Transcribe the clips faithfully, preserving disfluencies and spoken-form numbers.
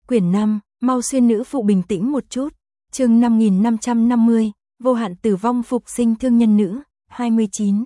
Quyển năm, mau xuyên nữ phụ bình tĩnh một chút. Chương năm nghìn năm trăm năm mươi, vô hạn tử vong phục sinh thương nhân nữ, hai mươi chín.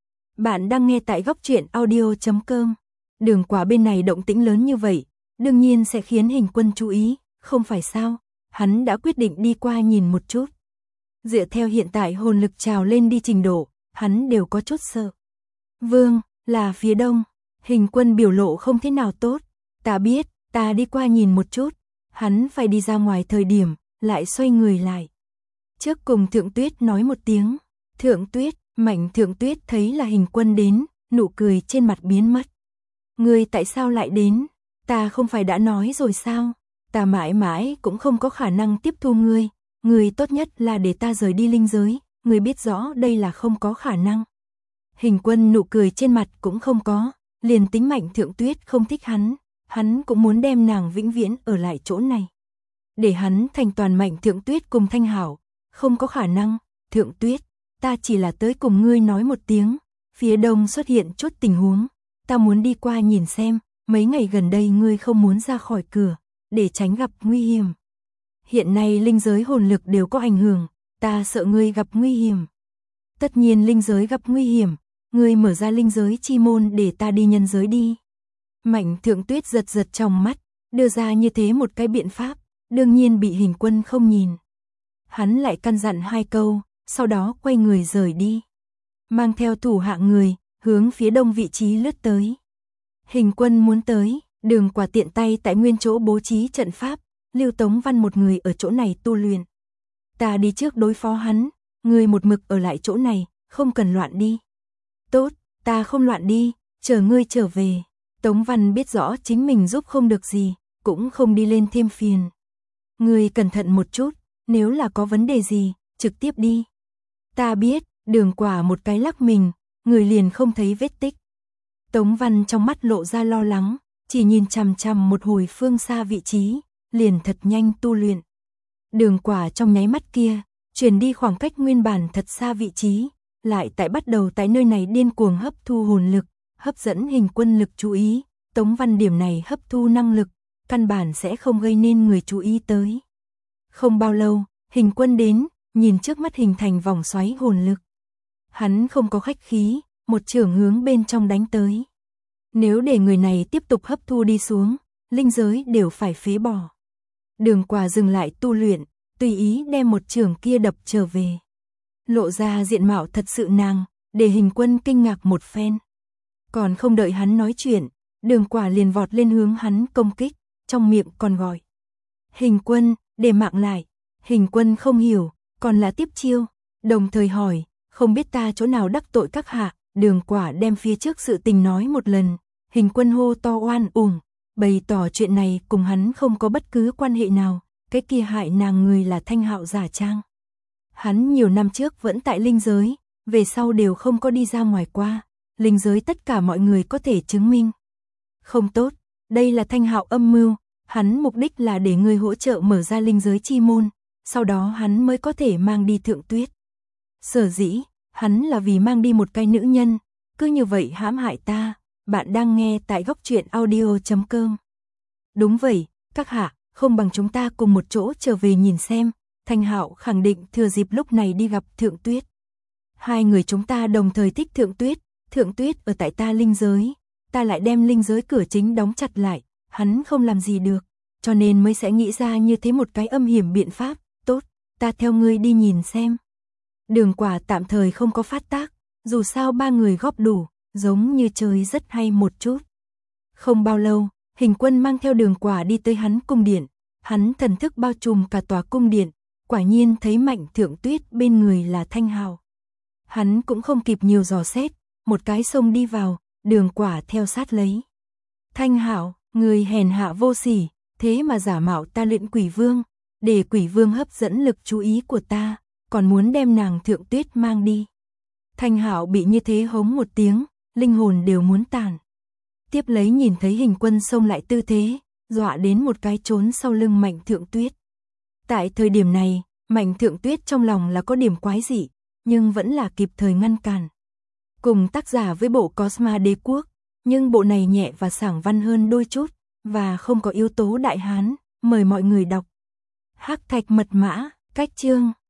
Bạn đang nghe tại góc truyện audio chấm com. Đường Quả bên này động tĩnh lớn như vậy, đương nhiên sẽ khiến Hình Quân chú ý, không phải sao? Hắn đã quyết định đi qua nhìn một chút. Dựa theo hiện tại hồn lực trào lên đi trình độ, hắn đều có chút sợ. Vương, là phía đông. Hình Quân biểu lộ không thế nào tốt. Ta biết, ta đi qua nhìn một chút. Hắn phải đi ra ngoài thời điểm, lại xoay người lại. Trước cùng Thượng Tuyết nói một tiếng. Thượng Tuyết, Mạnh Thượng Tuyết thấy là Hình Quân đến, nụ cười trên mặt biến mất. Ngươi tại sao lại đến? Ta không phải đã nói rồi sao? Ta mãi mãi cũng không có khả năng tiếp thu ngươi. Ngươi tốt nhất là để ta rời đi linh giới. Ngươi biết rõ đây là không có khả năng. Hình Quân nụ cười trên mặt cũng không có. Liền tính Mạnh Thượng Tuyết không thích hắn, hắn cũng muốn đem nàng vĩnh viễn ở lại chỗ này. Để hắn thành toàn Mạnh Thượng Tuyết cùng Thanh Hảo. Không có khả năng. Thượng Tuyết, ta chỉ là tới cùng ngươi nói một tiếng. Phía đông xuất hiện chút tình huống. Ta muốn đi qua nhìn xem. Mấy ngày gần đây ngươi không muốn ra khỏi cửa, để tránh gặp nguy hiểm. Hiện nay linh giới hồn lực đều có ảnh hưởng. Ta sợ ngươi gặp nguy hiểm. Tất nhiên linh giới gặp nguy hiểm. Ngươi mở ra linh giới chi môn để ta đi nhân giới đi. Mạnh Thượng Tuyết giật giật trong mắt, đưa ra như thế một cái biện pháp, đương nhiên bị Hình Quân không nhìn. Hắn lại căn dặn hai câu, sau đó quay người rời đi. Mang theo thủ hạ người, hướng phía đông vị trí lướt tới. Hình Quân muốn tới, Đường Quả tiện tay tại nguyên chỗ bố trí trận pháp, lưu Tống Văn một người ở chỗ này tu luyện. Ta đi trước đối phó hắn, ngươi một mực ở lại chỗ này, không cần loạn đi. Tốt, ta không loạn đi, chờ ngươi trở về. Tống Văn biết rõ chính mình giúp không được gì, cũng không đi lên thêm phiền. Ngươi cẩn thận một chút, nếu là có vấn đề gì, trực tiếp đi. Ta biết, Đường Quả một cái lắc mình, người liền không thấy vết tích. Tống Văn trong mắt lộ ra lo lắng, chỉ nhìn chằm chằm một hồi phương xa vị trí, liền thật nhanh tu luyện. Đường Quả trong nháy mắt kia, chuyển đi khoảng cách nguyên bản thật xa vị trí, lại tại bắt đầu tại nơi này điên cuồng hấp thu hồn lực, hấp dẫn Hình Quân lực chú ý. Tống Văn điểm này hấp thu năng lực, căn bản sẽ không gây nên người chú ý tới. Không bao lâu, Hình Quân đến, nhìn trước mắt hình thành vòng xoáy hồn lực. Hắn không có khách khí, một chưởng hướng bên trong đánh tới. Nếu để người này tiếp tục hấp thu đi xuống, linh giới đều phải phế bỏ. Đường Quả dừng lại tu luyện, tùy ý đem một chưởng kia đập trở về. Lộ ra diện mạo thật sự nàng, để Hình Quân kinh ngạc một phen. Còn không đợi hắn nói chuyện, Đường Quả liền vọt lên hướng hắn công kích, trong miệng còn gọi. Hình Quân, để mạng lại. Hình Quân không hiểu, còn là tiếp chiêu, đồng thời hỏi, không biết ta chỗ nào đắc tội các hạ. Đường Quả đem phía trước sự tình nói một lần. Hình Quân hô to oan uổng, bày tỏ chuyện này cùng hắn không có bất cứ quan hệ nào, cái kia hại nàng người là Thanh Hạo giả trang. Hắn nhiều năm trước vẫn tại linh giới, về sau đều không có đi ra ngoài qua, linh giới tất cả mọi người có thể chứng minh. Không tốt, đây là Thanh Hạo âm mưu, hắn mục đích là để ngươi hỗ trợ mở ra linh giới chi môn, sau đó hắn mới có thể mang đi Thượng Tuyết. Sở dĩ, hắn là vì mang đi một cái nữ nhân, cứ như vậy hãm hại ta. Bạn đang nghe tại góc truyện audio chấm com. Đúng vậy, các hạ, không bằng chúng ta cùng một chỗ trở về nhìn xem. Thanh Hạo khẳng định thừa dịp lúc này đi gặp Thượng Tuyết. Hai người chúng ta đồng thời thích Thượng Tuyết, Thượng Tuyết ở tại ta linh giới, ta lại đem linh giới cửa chính đóng chặt lại, hắn không làm gì được, cho nên mới sẽ nghĩ ra như thế một cái âm hiểm biện pháp. Tốt, ta theo ngươi đi nhìn xem. Đường Quả tạm thời không có phát tác, dù sao ba người góp đủ, giống như chơi rất hay một chút. Không bao lâu, Hình Quân mang theo Đường Quả đi tới hắn cung điện, hắn thần thức bao trùm cả tòa cung điện, quả nhiên thấy Mạnh Thượng Tuyết bên người là Thanh Hạo. Hắn cũng không kịp nhiều dò xét, một cái xông đi vào, Đường Quả theo sát lấy. Thanh Hạo, người hèn hạ vô sỉ, thế mà giả mạo ta luyện Quỷ Vương, để Quỷ Vương hấp dẫn lực chú ý của ta, còn muốn đem nàng Thượng Tuyết mang đi. Thanh Hạo bị như thế hống một tiếng, linh hồn đều muốn tàn. Tiếp lấy nhìn thấy Hình Quân xông lại tư thế, dọa đến một cái trốn sau lưng Mạnh Thượng Tuyết. Tại thời điểm này, Mạnh Thượng Tuyết trong lòng là có điểm quái dị, nhưng vẫn là kịp thời ngăn cản. Cùng tác giả với bộ Cosma Đế Quốc, nhưng bộ này nhẹ và sảng văn hơn đôi chút, và không có yếu tố đại hán, Mời mọi người đọc. Hắc thạch mật mã, cách chương.